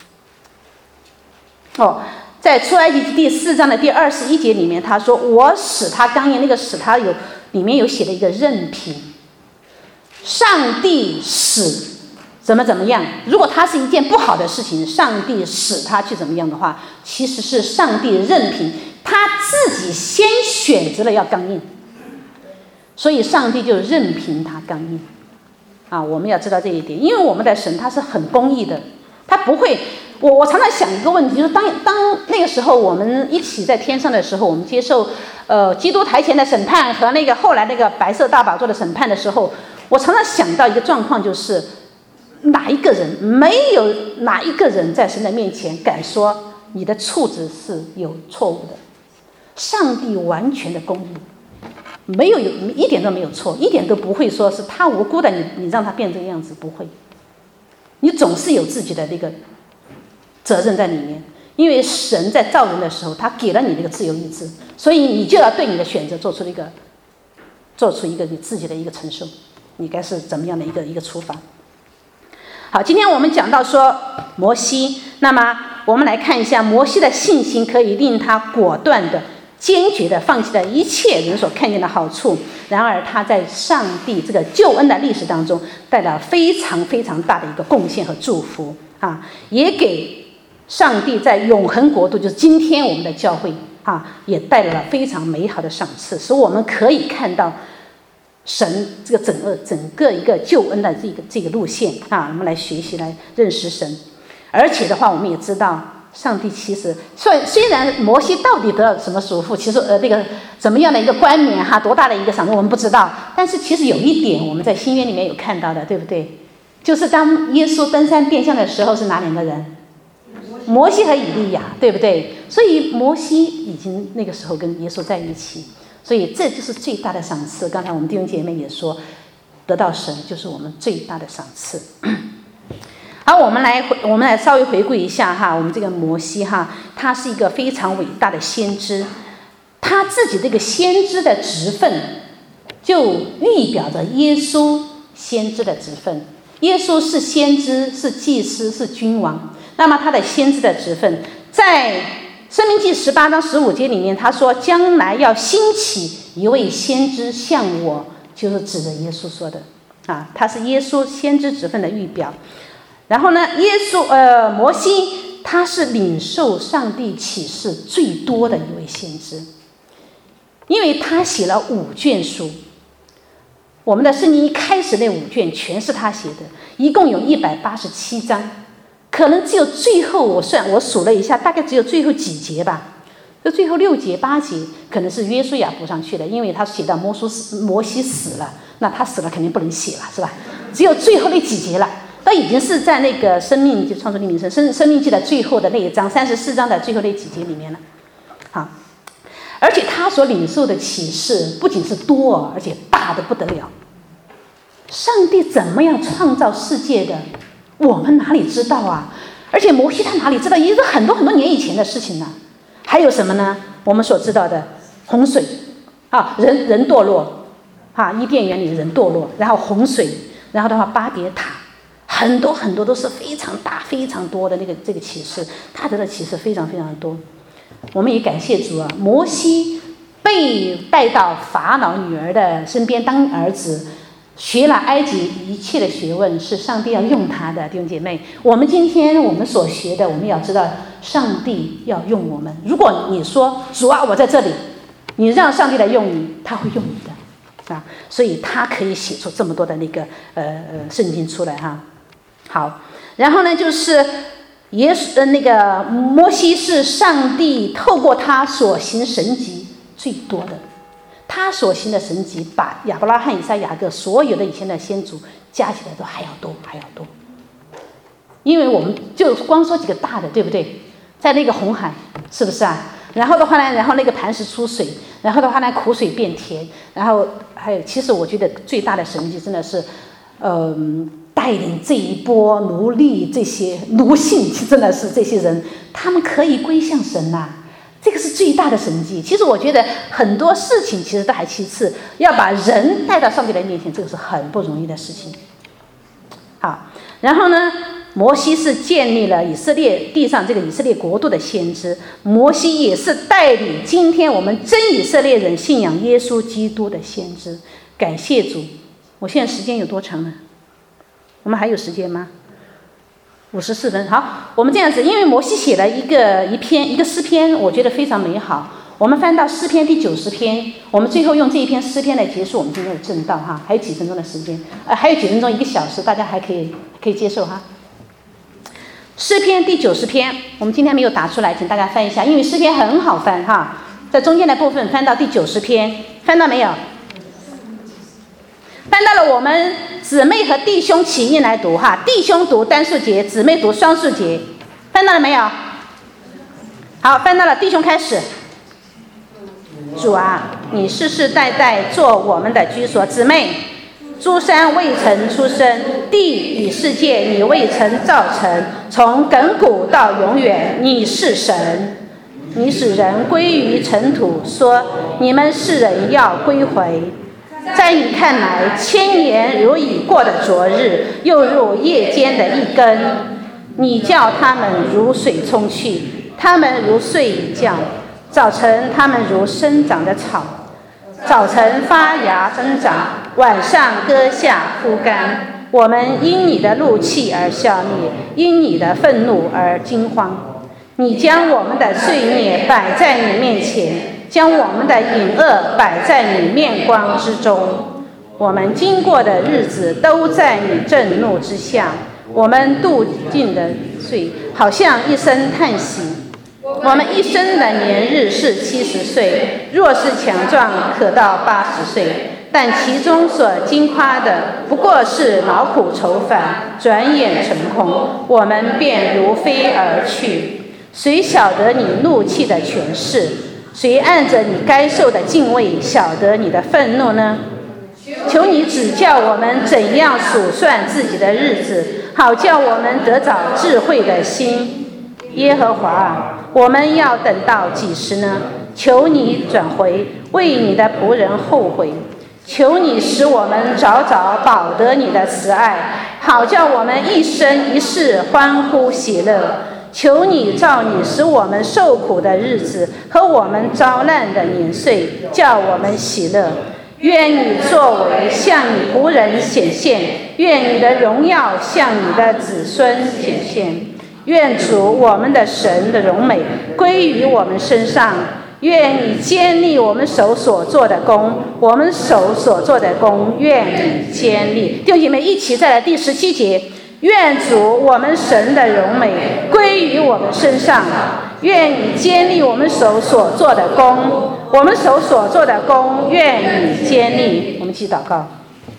在出埃及记第4章的第21节里面，他说我使他刚硬，那个使他里面有写了一个任凭，上帝使怎么样。如果它是一件不好的事情，上帝使他去怎么样的话，其实是上帝任凭，他自己先选择了要刚硬，所以上帝就任凭他刚硬我们要知道这一点。因为我们的神他是很公义的，他不会。我常常想一个问题，就是当那个时候我们一起在天上的时候，我们接受基督台前的审判和那个后来那个白色大宝座的审判的时候，我常常想到一个状况，就是没有哪一个人在神的面前敢说你的处置是有错误的。上帝完全的公义，没有一点都没有错，一点都不会说是他无辜的，你让他变这个样子，不会。你总是有自己的那个责任在里面，因为神在造人的时候，他给了你那个自由意志，所以你就要对你的选择做出一个你自己的一个承受，你该是怎么样的一个处罚。好，今天我们讲到说摩西，那么我们来看一下摩西的信心可以令他果断的坚决的放弃了一切人所看见的好处，然而他在上帝这个救恩的历史当中带来非常非常大的一个贡献和祝福也给上帝在永恒国度，就是今天我们的教会也带来了非常美好的赏赐，使我们可以看到神这个整个一个救恩的这个路线我们来学习来认识神。而且的话，我们也知道上帝其实虽然摩西到底得了什么属福，其实那个怎么样的一个冠冕多大的一个赏赐我们不知道，但是其实有一点我们在新约里面有看到的，对不对？就是当耶稣登山变像的时候，是哪2个人？摩西和以利亚，对不对？所以摩西已经那个时候跟耶稣在一起，所以这就是最大的赏赐。刚才我们弟兄姐妹也说，得到神就是我们最大的赏赐。好，我们来稍微回顾一下我们这个摩西他是一个非常伟大的先知，他自己这个先知的职分就预表着耶稣先知的职分。耶稣是先知，是祭司，是君王，那么他的先知的职分在申命记18章15节里面，他说将来要兴起一位先知像我，就是指着耶稣说的他是耶稣先知职分的预表。然后呢，摩西他是领受上帝启示最多的一位先知，因为他写了5卷书。我们的圣经一开始那5卷全是他写的，一共有187章，可能只有最后我数了一下，大概只有最后几节吧，就最后6节8节可能是约书亚补上去的，因为他写到摩西死了，那他死了肯定不能写了，是吧？只有最后那几节了，那已经是在那个生命记创作命生命记的最后的那一章34章的最后那几节里面了。好，而且他所领受的启示不仅是多，而且大的不得了。上帝怎么样创造世界的，我们哪里知道啊？而且摩西他哪里知道，也是很多很多年以前的事情呢。还有什么呢？我们所知道的洪水人堕落伊甸园里人堕落，然后洪水，然后的话巴别塔，很多很多都是非常大非常多的这个启示，他得的启示非常非常多。我们也感谢主摩西被带到法老女儿的身边当儿子，学了埃及一切的学问，是上帝要用他的。弟兄姐妹，我们今天我们所学的，我们要知道上帝要用我们。如果你说主我在这里，你让上帝来用你，他会用你的所以他可以写出这么多的那个圣经出来好，然后呢就是那个摩西是上帝透过他所行神迹最多的，他所行的神迹把亚伯拉罕、以撒、雅各所有的以前的先祖加起来都还要多。因为我们就光说几个大的，对不对？在那个红海，是不是然后的话呢，然后那个磐石出水，然后的话呢，苦水变甜，然后还有，其实我觉得最大的神迹真的是，带领这一波奴隶这些奴性，真的是这些人，他们可以归向神这个是最大的神迹。其实我觉得很多事情其实都还其次，要把人带到上帝的面前，这个是很不容易的事情。好，然后呢，摩西是建立了以色列地上这个以色列国度的先知，摩西也是带领今天我们真以色列人信仰耶稣基督的先知。感谢主！我现在时间有多长了？我们还有时间吗？54分。好，我们这样子，因为摩西写了一个诗篇，我觉得非常美好。我们翻到诗篇第90篇，我们最后用这一篇诗篇来结束我们今天的正道哈。还有几分钟的时间，还有几分钟，1个小时，大家还可以接受哈。诗篇第90篇，我们今天没有打出来，请大家翻一下，因为诗篇很好翻哈。在中间的部分翻到第90篇，翻到没有？翻到了，我们姊妹和弟兄起印来读哈，弟兄读单数节，姊妹读双数节，翻到了没有？好，翻到了，弟兄开始。主啊，你世世代代做我们的居所。姊妹，诸山未曾出生，地与世界你未曾造成，从亘古到永远，你是神。你使人归于尘土，说你们世人要归回。在你看来，1000年如已过的昨日，又如夜间的一更。你叫他们如水冲去，他们如睡一觉。早晨他们如生长的草，早晨发芽增长，晚上割下枯干。我们因你的怒气而消灭，因你的愤怒而惊慌。你将我们的罪孽摆在你面前，将我们的隐恶摆在你面光之中。我们经过的日子都在你震怒之下，我们度尽的罪好像一声叹息。我们一生的年日是70岁，若是强壮可到80岁，但其中所经夸的不过是劳苦愁烦，转眼成空，我们便如飞而去。谁晓得你怒气的权势？谁按着你该受的敬畏晓得你的愤怒呢？求你指教我们怎样数算自己的日子，好叫我们得着智慧的心。耶和华啊，我们要等到几时呢？求你转回，为你的仆人后悔。求你使我们早早饱得你的慈爱，好叫我们一生一世欢呼喜乐。求你照你使我们受苦的日子和我们遭难的年岁，叫我们喜乐。愿你作为向你仆人显现，愿你的荣耀向你的子孙显现。愿主我们的神的荣美归于我们身上。愿你坚立我们手所做的工，我们手所做的工愿你坚立。弟兄姐妹，一起再来第17节。愿主我们神的荣美归于我们身上。愿你坚立我们手所做的工，我们手所做的工愿你坚立。我们一起祷告。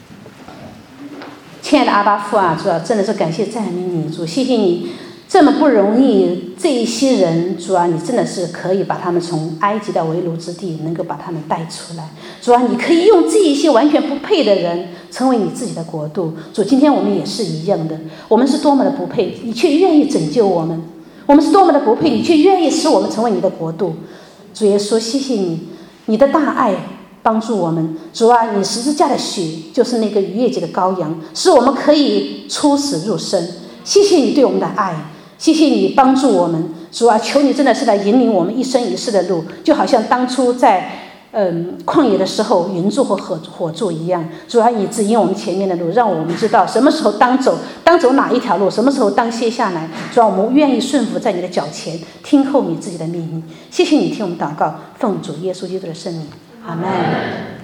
亲爱的阿爸父啊，主啊，真的是感谢赞美你，主，谢谢你这么不容易，这一些人，主啊，你真的是可以把他们从埃及的为奴之地能够把他们带出来。主啊，你可以用这一些完全不配的人成为你自己的国度。主，今天我们也是一样的，我们是多么的不配，你却愿意拯救我们；我们是多么的不配，你却愿意使我们成为你的国度。主耶稣，谢谢你，你的大爱帮助我们。主啊，你十字架的血就是那个逾越节的羔羊，使我们可以出死入生。谢谢你对我们的爱，谢谢你帮助我们。主啊，求你真的是来引领我们一生一世的路，就好像当初在旷野的时候云柱和火柱一样。主啊，你指引我们前面的路，让我们知道什么时候当走哪一条路，什么时候当歇下来。主啊，我们愿意顺服在你的脚前，听候你自己的命令。谢谢你听我们祷告，奉主耶稣基督的圣名，阿们。